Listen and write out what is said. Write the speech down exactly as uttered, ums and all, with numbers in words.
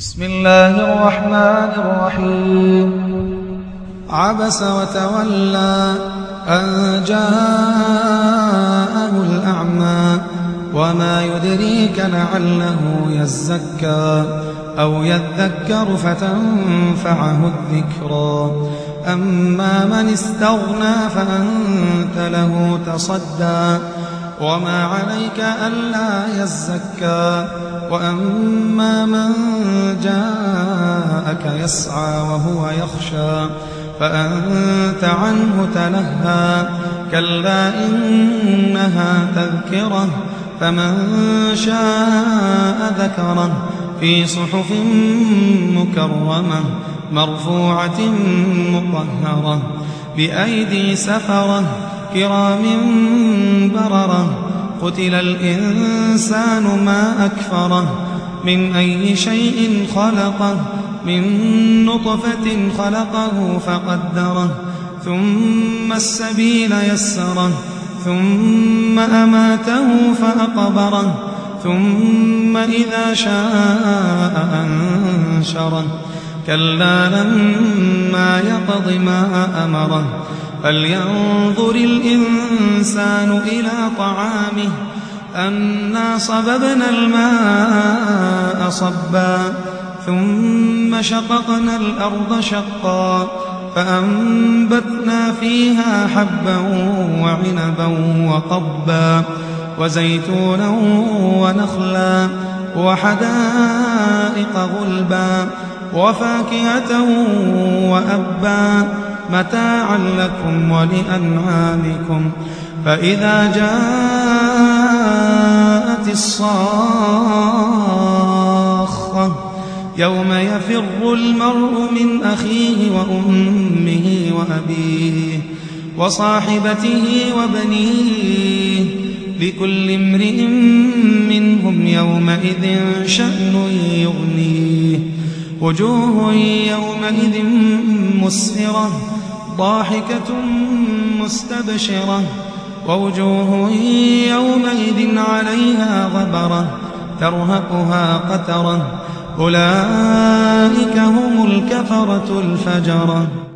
بسم الله الرحمن الرحيم. عبس وتولى أن جاءه الأعمى وما يدريك لعله يزكى أو يذكر فتنفعه الذكرى. أما من استغنى فأنت له تصدى وما عليك ألا يزكى. وأما من جاءك يسعى وهو يخشى فأنت عنه تلهى. كلا إنها تذكرة فمن شاء ذكره في صحف مكرمة مرفوعة مطهرة بأيدي سفرة كرام بررة. قتل الإنسان ما أكفره من أي شيء خلقه من نطفة خلقه فقدره ثم السبيل يسره ثم أماته فأقبره ثم إذا شاء أنشره. كلا لما يقض ما أمره فلينظر الإنسان إلى طعامه أنا صببنا الماء صبا ثم شققنا الأرض شقا فأنبتنا فيها حبا وعنبا وقضبا وزيتونا ونخلا وحدائق غلبا وفاكهة وأبا متاعا لكم ولأنعامكم. فإذا جاءت الصاخة يوم يفر المرء من أخيه وأمه وأبيه وصاحبته وبنيه لكل امرئ منهم يومئذ شأن يغنيه. وجوه يومئذ مسفرة ضاحكة مستبشرة ووجوه يومئذ عليها غبرة ترهقها قترة. أولئك هم الكفرة الفجرة.